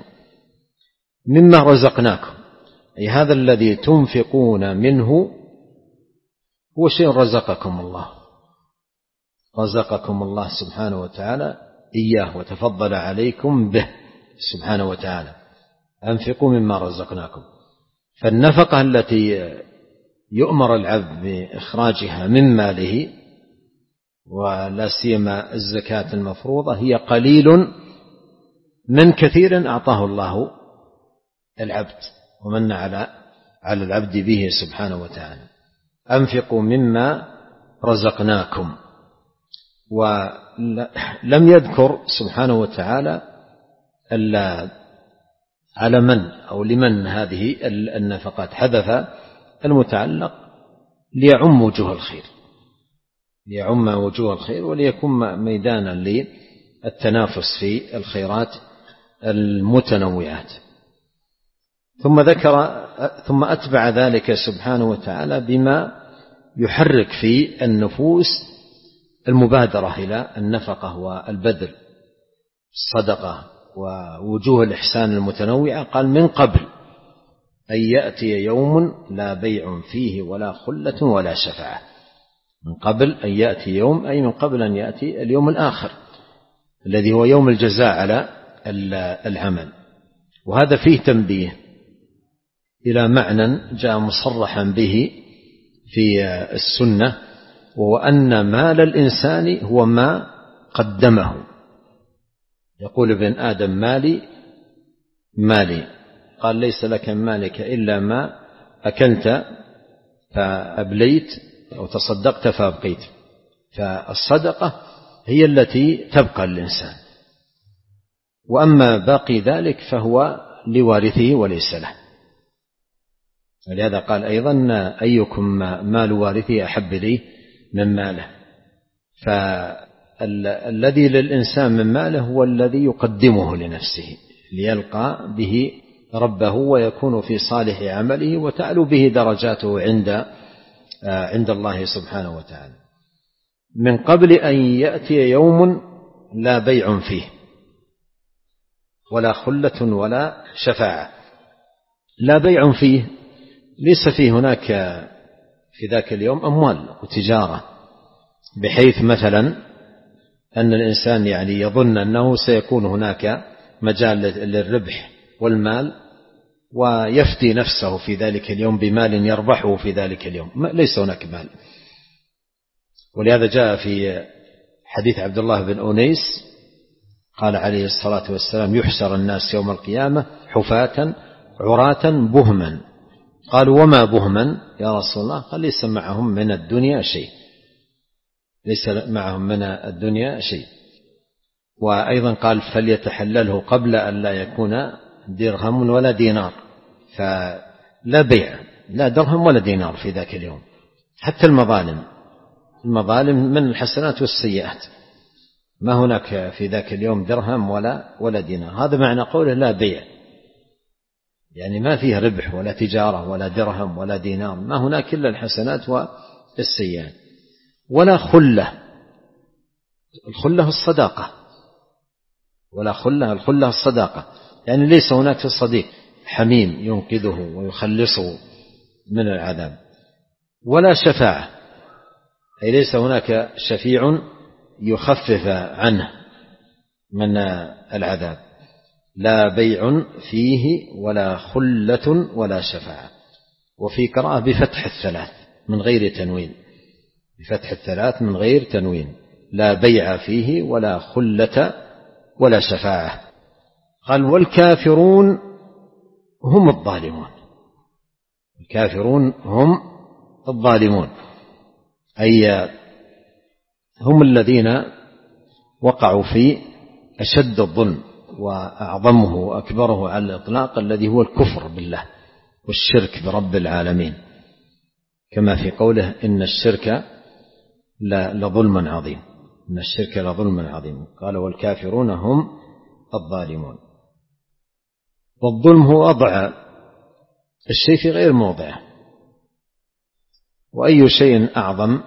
S2: مما رزقناكم، أي هذا الذي تنفقون منه هو شيء رزقكم الله، رزقكم الله سبحانه وتعالى إياه وتفضل عليكم به سبحانه وتعالى. أنفقوا مما رزقناكم. فالنفقة التي يؤمر العبد بإخراجها من ماله ولا سيما الزكاة المفروضة هي قليل من كثير أعطاه الله العبد ومن على على العبد به سبحانه وتعالى. أنفقوا مما رزقناكم. ولم يذكر سبحانه وتعالى ألا على من أو لمن هذه النفقات، حذف المتعلق ليعم وجوه الخير، ليعم وجوه الخير وليكون ميدانا للتنافس في الخيرات المتنوعات. ثم ذكر ثم أتبع ذلك سبحانه وتعالى بما يحرك في النفوس المبادرة إلى النفقة والبذل، الصدقة ووجوه الإحسان المتنوعة. قال: من قبل أن يأتي يوم لا بيع فيه ولا خلة ولا شفاعة. من قبل أن يأتي يوم، أي من قبل أن يأتي اليوم الآخر الذي هو يوم الجزاء على العمل. وهذا فيه تنبيه إلى معنى جاء مصرحا به في السنة، وهو أن مال الإنسان هو ما قدمه. يقول ابن آدم: مالي مالي. قال: ليس لك من مالك إلا ما أكلت فأبليت أو تصدقت فأبقيت. فالصدقة هي التي تبقى للإنسان، وأما باقي ذلك فهو لوارثه وليس له. ولهذا قال أيضا: أيكم مال وارثه أحب لي من ماله. فالذي للإنسان من ماله هو الذي يقدمه لنفسه ليلقى به ربه ويكون في صالح عمله وتعلو به درجاته عند عند الله سبحانه وتعالى. من قبل أن يأتي يوم لا بيع فيه ولا خلة ولا شفاعة. لا بيع فيه ليس فيه هناك في ذاك اليوم أموال وتجارة، بحيث مثلا أن الإنسان يعني يظن أنه سيكون هناك مجال للربح والمال ويفتي نفسه في ذلك اليوم بمال يربحه في ذلك اليوم. ليس هناك مال. ولهذا جاء في حديث عبد الله بن أنيس قال عليه الصلاة والسلام: يحشر الناس يوم القيامة حفاة عراة بهما. قالوا: وما بهما يا رسول الله؟ قال: ليس معهم من الدنيا شيء، ليس معهم من الدنيا شيء. وأيضا قال: فليتحلله قبل أن لا يكون درهم ولا دينار. فلا بيع، لا درهم ولا دينار في ذاك اليوم. حتى المظالم، المظالم من الحسنات والسيئات، ما هناك في ذاك اليوم درهم ولا ولا دينار. هذا معنى قوله لا بيع، يعني ما فيه ربح ولا تجارة ولا درهم ولا دينار، ما هناك إلا الحسنات السيئات. ولا خلة، الخلة الصداقة، ولا خلة، الخلة الصداقة، يعني ليس هناك صديق حميم ينقذه ويخلصه من العذاب. ولا شفاعة، أي ليس هناك شفيع يخفف عنه من العذاب. لا بيع فيه ولا خلة ولا شفاعة. وفي قراءة بفتح الثلاث من غير تنوين، بفتح الثلاث من غير تنوين، لا بيع فيه ولا خلة ولا شفاعة. قال والكافرون هم الظالمون، الكافرون هم الظالمون، أي هم الذين وقعوا في أشد الظلم وأعظمه وأكبره على الإطلاق، الذي هو الكفر بالله والشرك برب العالمين، كما في قوله إن الشرك لظلم عظيم، إن الشرك لظلم عظيم. قال والكافرون هم الظالمون. والظلم هو وضع الشيء في غير موضعه، وأي شيء أعظم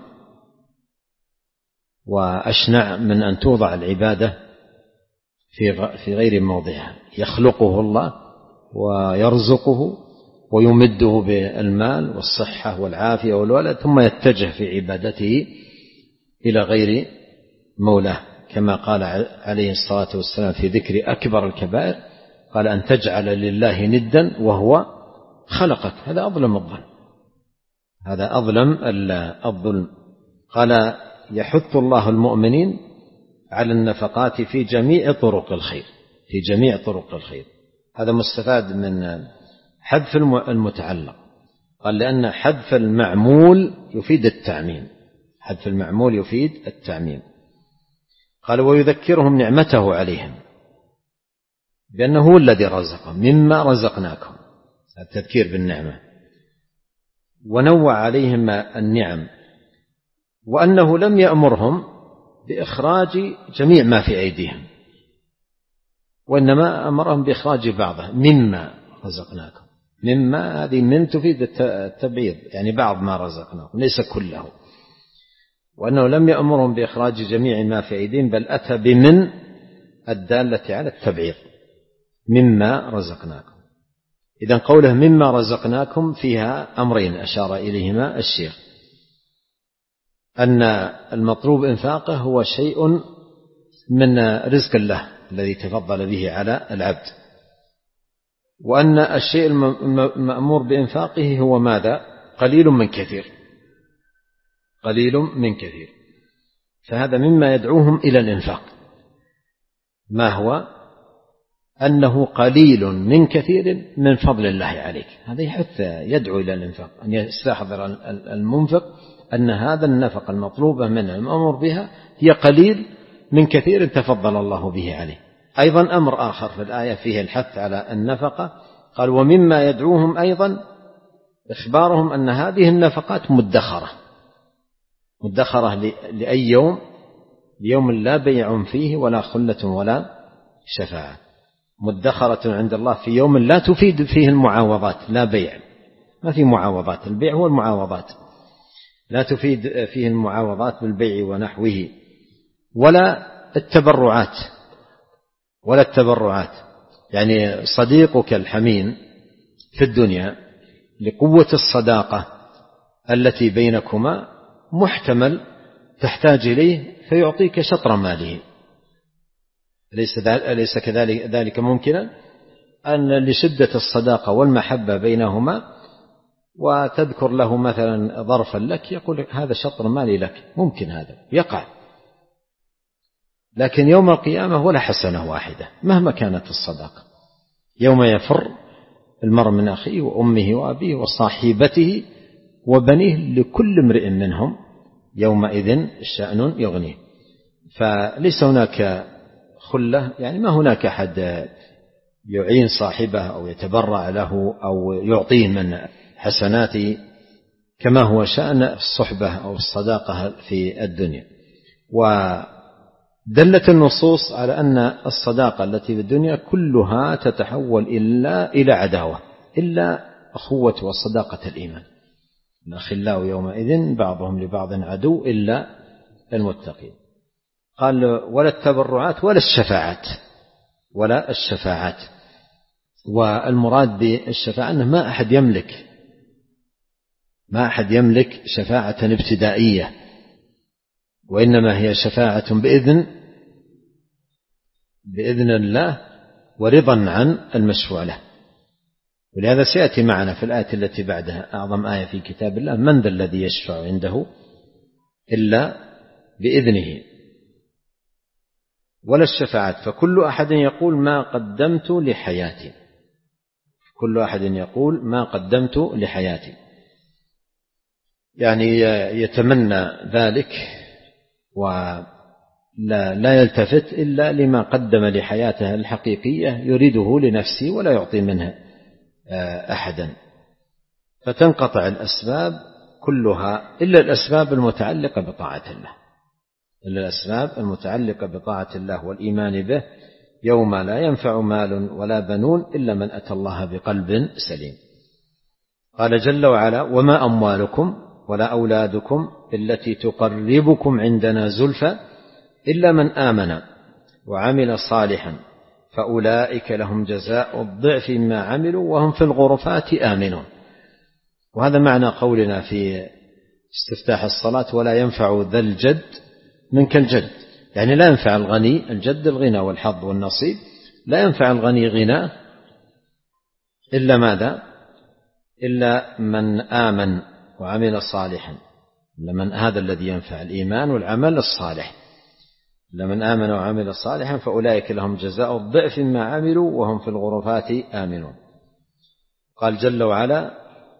S2: وأشنع من أن توضع العبادة في غير موضعها. يخلقه الله ويرزقه ويمده بالمال والصحة والعافية والولد، ثم يتجه في عبادته إلى غير مولاه، كما قال عليه الصلاة والسلام في ذكر أكبر الكبائر، قال أن تجعل لله ندا وهو خلقك. هذا أظلم الظلم، هذا أظلم الظلم. قال يحث الله المؤمنين على النفقات في جميع طرق الخير، في جميع طرق الخير. هذا مستفاد من حذف المتعلق. قال لأن حذف المعمول يفيد التعميم، حذف المعمول يفيد التعميم. قال ويذكرهم نعمته عليهم بأنه هو الذي رزقهم مما رزقناكم، التذكير بالنعمة، ونوع عليهم النعم، وأنه لم يأمرهم بإخراج جميع ما في أيديهم، وإنما أمرهم بإخراج بعضه مما رزقناكم. مما هذه من تفيد التبعيض، يعني بعض ما رزقناكم ليس كله، وأنه لم يأمرهم بإخراج جميع ما في أيديهم، بل أتى بمن الدالة على التبعيض مما رزقناكم. إذن قوله مما رزقناكم فيها أمرين أشار إليهما الشيخ: أن المطلوب إنفاقه هو شيء من رزق الله الذي تفضل به على العبد، وأن الشيء المأمور بإنفاقه هو ماذا؟ قليل من كثير، قليل من كثير. فهذا مما يدعوهم إلى الإنفاق. ما هو؟ أنه قليل من كثير من فضل الله عليك. هذا يحث يدعو إلى الإنفاق، أن يستحضر المنفق أن هذا النفق المطلوبة منه المأمور بها هي قليل من كثير تفضل الله به عليه. أيضا أمر آخر في الآية فيه الحث على النفقة، قال ومما يدعوهم أيضا إخبارهم أن هذه النفقات مدخرة، مدخرة لأي يوم، ليوم لا بيع فيه ولا خلة ولا شفاعة، مدخرة عند الله في يوم لا تفيد فيه المعاوضات، لا بيع، ما في معاوضات، البيع هو المعاوضات، لا تفيد فيه المعاوضات بالبيع ونحوه، ولا التبرعات، ولا التبرعات. يعني صديقك الحميم في الدنيا لقوة الصداقة التي بينكما محتمل تحتاج إليه فيعطيك شطر ماله، أليس كذلك ذلك ممكنا؟ أن لشدة الصداقة والمحبة بينهما وتذكر له مثلا ظرفا لك يقول هذا شطر مالي لك، ممكن هذا يقع. لكن يوم القيامة ولا حسنة واحدة مهما كانت الصداقة، يوم يفر المرء من أخيه وأمه وأبيه وصاحبته وبنيه لكل امرئ منهم يومئذ شأن يغنيه. فليس هناك خلة، يعني ما هناك أحد يعين صاحبه أو يتبرع له أو يعطيه من حسناته كما هو شأن الصحبة أو الصداقة في الدنيا. ودلت النصوص على أن الصداقة التي في الدنيا كلها تتحول إلا إلى عداوة إلا أخوة وصداقة الإيمان، الأخلاء يومئذ بعضهم لبعض عدو إلا المتقين. قال ولا التبرعات ولا الشفاعات ولا الشفاعات. والمراد بالشفاعة أنه ما أحد يملك ما أحد يملك شفاعة ابتدائية، وإنما هي شفاعة بإذن بإذن الله ورضا عن المشفوع له. ولهذا سيأتي معنا في الآية التي بعدها أعظم آية في كتاب الله: من ذا الذي يشفع عنده إلا بإذنه. ولا الشفاعات، فكل أحد يقول ما قدمت لحياتي، كل أحد يقول ما قدمت لحياتي، يعني يتمنى ذلك ولا لا يلتفت إلا لما قدم لحياته الحقيقية يريده لنفسه ولا يعطي منها أحدا. فتنقطع الأسباب كلها إلا الأسباب المتعلقة بطاعة الله، إلا الأسباب المتعلقة بطاعة الله والإيمان به، يوم لا ينفع مال ولا بنون إلا من أتى الله بقلب سليم. قال جل وعلا: وما أموالكم ولا أولادكم التي تقربكم عندنا زلفى إلا من آمن وعمل صالحا فأولئك لهم جزاء الضعف ما عملوا وهم في الغرفات آمنون. وهذا معنى قولنا في استفتاح الصلاة: ولا ينفع ذا الجد منك الجد، يعني لا ينفع الغني الجد الغنى والحظ والنصيب، لا ينفع الغني غنى إلا ماذا؟ إلا من آمن وعمل صالحا، لمن هذا الذي ينفع الإيمان والعمل الصالح، لمن آمن وعمل صالحا فأولئك لهم جزاء الضعف ما عملوا وهم في الغرفات آمنون. قال جل وعلا: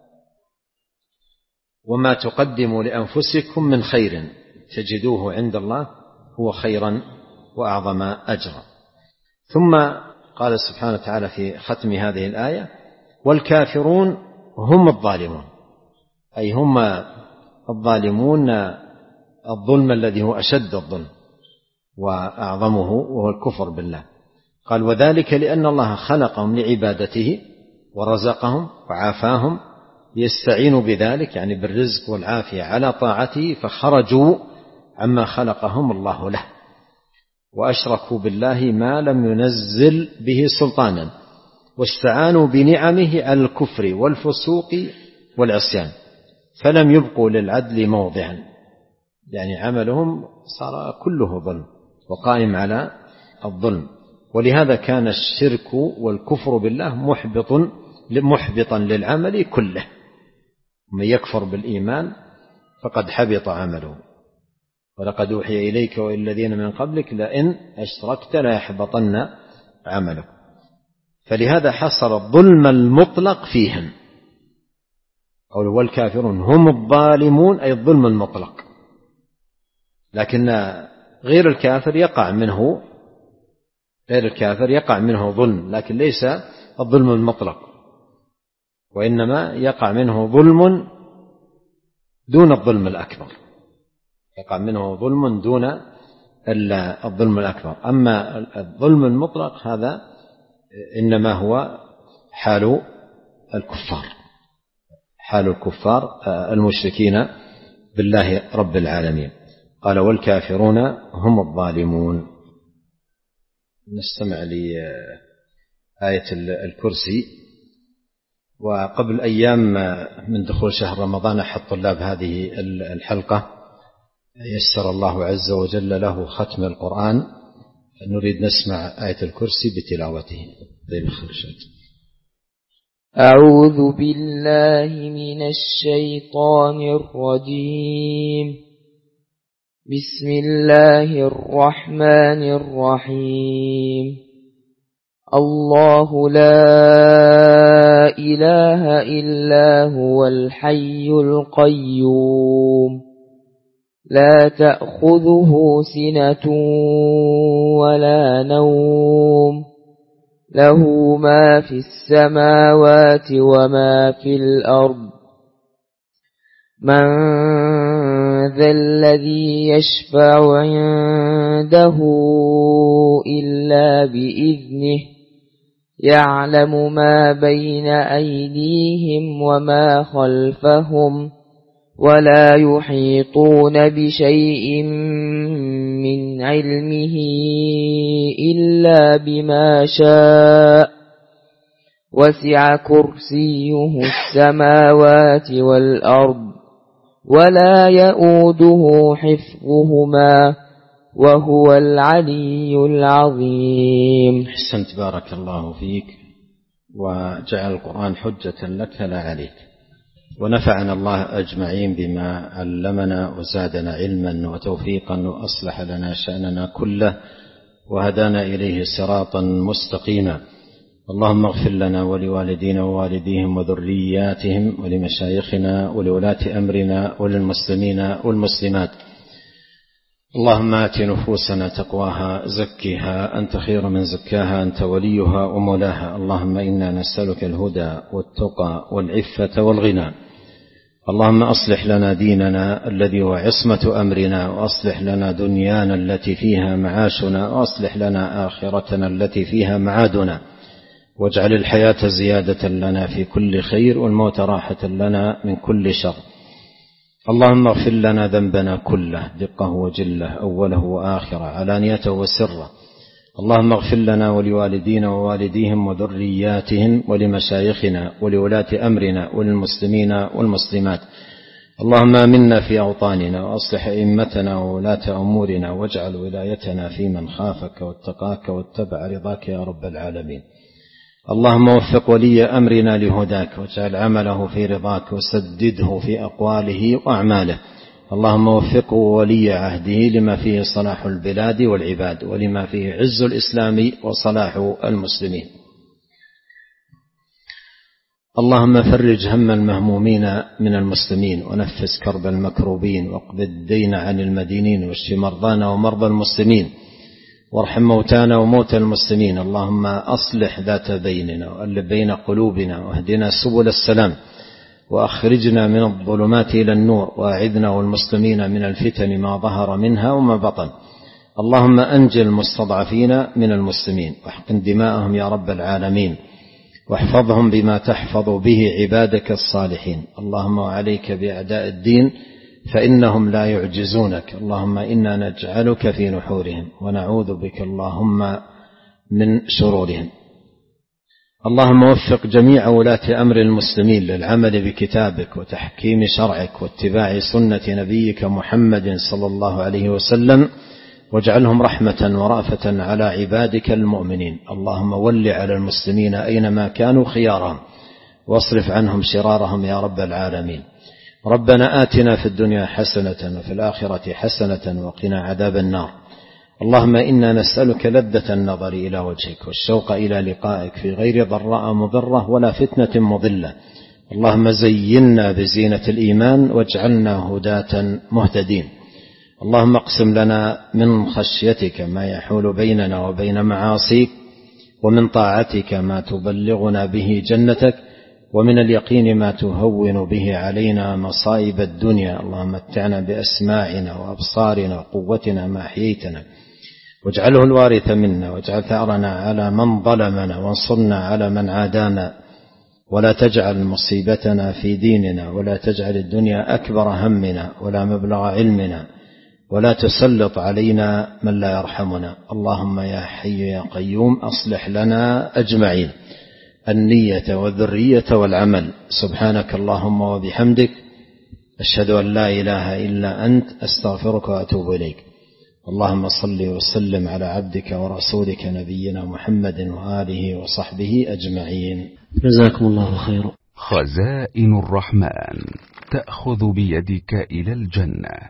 S2: وما تقدموا لأنفسكم من خير تجدوه عند الله هو خيرا وأعظم أجرا. ثم قال سبحانه وتعالى في ختم هذه الآية: والكافرون هم الظالمون، أي هم الظالمون الظلم الذي هو أشد الظلم وأعظمه وهو الكفر بالله. قال: وذلك لأن الله خلقهم لعبادته ورزقهم وعافاهم ليستعينوا بذلك، يعني بالرزق والعافية، على طاعته، فخرجوا عما خلقهم الله له وأشركوا بالله ما لم ينزل به سلطانا، واستعانوا بنعمه على الكفر والفسوق والعصيان، فلم يبقوا للعدل موضعا، يعني عملهم صار كله ظلم وقائم على الظلم. ولهذا كان الشرك والكفر بالله محبط محبطا للعمل كله، من يكفر بالإيمان فقد حبط عمله. ولقد أوحي إليك وإلى الذين من قبلك لئن أشركت ليحبطن عملك. فلهذا حصر الظلم المطلق فيهم، قول والكافرون هم الظالمون، أي الظلم المطلق. لكن غير الكافر يقع منه غير الكافر يقع منه ظلم، لكن ليس الظلم المطلق، وإنما يقع منه ظلم دون الظلم الأكبر، يقع منه ظلم دون الظلم الأكبر. أما الظلم المطلق هذا إنما هو حال الكفار، حال الكفار المشركين بالله رب العالمين. قال: والكافرون هم الظالمون. نستمع لآية الكرسي. وقبل أيام من دخول شهر رمضان أحد طلاب هذه الحلقة يسر الله عز وجل له ختم القرآن، نريد نسمع آية الكرسي بتلاوته.
S3: أعوذ بالله من الشيطان الرجيم. بسم الله الرحمن الرحيم. الله لا إله إلا هو الحي القيوم، لا تأخذه سنة ولا نوم، له ما في السماوات وما في الأرض. من ذا الذي يشفع عنده إلا بإذنه، يعلم ما بين أيديهم وما خلفهم، ولا يحيطون بشيء من علمه إلا بما شاء وسع كرسيه السماوات والأرض ولا يؤوده حفظهما وهو العلي العظيم.
S2: أحسنت، بارك الله فيك، وجعل القرآن حجة لك لا عليك، ونفعنا الله أجمعين بما علمنا وزادنا علما وتوفيقا وأصلح لنا شأننا كله وهدانا إليه صراطا مستقيما. اللهم اغفر لنا ولوالدينا ووالديهم وذرياتهم ولمشايخنا ولولاة أمرنا وللمسلمين والمسلمات. اللهم آت نفوسنا تقواها زكها أنت خير من زكاها أنت وليها ومولاها. اللهم إنا نسألك الهدى والتقى والعفة والغنى. اللهم أصلح لنا ديننا الذي هو عصمة أمرنا، وأصلح لنا دنيانا التي فيها معاشنا، وأصلح لنا آخرتنا التي فيها معادنا، واجعل الحياة زيادة لنا في كل خير والموت راحة لنا من كل شر. اللهم اغفر لنا ذنبنا كله دقه وجله أوله وآخره علانيته وسره. اللهم اغفر لنا ولوالدينا ووالديهم وذرياتهم ولمشايخنا ولولاة أمرنا وللمسلمين والمسلمات. اللهم آمنا في أوطاننا وأصلح أئمتنا وولاة أمورنا، واجعل ولايتنا في من خافك واتقاك واتبع رضاك يا رب العالمين. اللهم وفق ولي أمرنا لهداك، واجعل عمله في رضاك، وسدده في أقواله وأعماله. اللهم وفقه ولي عهده لما فيه صلاح البلاد والعباد، ولما فيه عز الإسلام وصلاح المسلمين. اللهم فرج هم المهمومين من المسلمين، ونفس كرب المكروبين، واقض الدين عن المدينين، واشف مرضانا ومرضى المسلمين، وارحم موتانا وموتى المسلمين. اللهم أصلح ذات بيننا وألف بين قلوبنا، واهدنا سبل السلام، وأخرجنا من الظلمات إلى النور، وأعذنا والمسلمين من الفتن ما ظهر منها وما بطن. اللهم أنجل المستضعفين من المسلمين، واحقن دماءهم يا رب العالمين، واحفظهم بما تحفظ به عبادك الصالحين. اللهم وعليك بأعداء الدين فإنهم لا يعجزونك. اللهم إنا نجعلك في نحورهم ونعوذ بك اللهم من شرورهم. اللهم وفق جميع ولاة أمر المسلمين للعمل بكتابك وتحكيم شرعك واتباع سنة نبيك محمد صلى الله عليه وسلم، واجعلهم رحمة ورأفة على عبادك المؤمنين. اللهم ول على المسلمين أينما كانوا خيارهم، واصرف عنهم شرارهم يا رب العالمين. ربنا آتنا في الدنيا حسنة وفي الآخرة حسنة وقنا عذاب النار. اللهم إنا نسألك لذة النظر إلى وجهك والشوق إلى لقائك في غير ضراء مضرة ولا فتنة مضلة. اللهم زينا بزينة الإيمان واجعلنا هداة مهتدين. اللهم اقسم لنا من خشيتك ما يحول بيننا وبين معاصيك، ومن طاعتك ما تبلغنا به جنتك، ومن اليقين ما تهون به علينا مصائب الدنيا. اللهم متعنا بأسماعنا وأبصارنا وقوتنا ما أحييتنا، واجعله الوارث منا، واجعل ثأرنا على من ظلمنا، وانصرنا على من عادانا، ولا تجعل مصيبتنا في ديننا، ولا تجعل الدنيا أكبر همنا ولا مبلغ علمنا، ولا تسلط علينا من لا يرحمنا. اللهم يا حي يا قيوم أصلح لنا أجمعين النية والذرية والعمل. سبحانك اللهم وبحمدك، أشهد أن لا إله إلا أنت، أستغفرك وأتوب إليك. اللهم صل وسلم على عبدك ورسولك نبينا محمد وآله وصحبه أجمعين.
S1: جزاكم الله خيرا.
S4: خزائن الرحمن تأخذ بيدك إلى الجنة.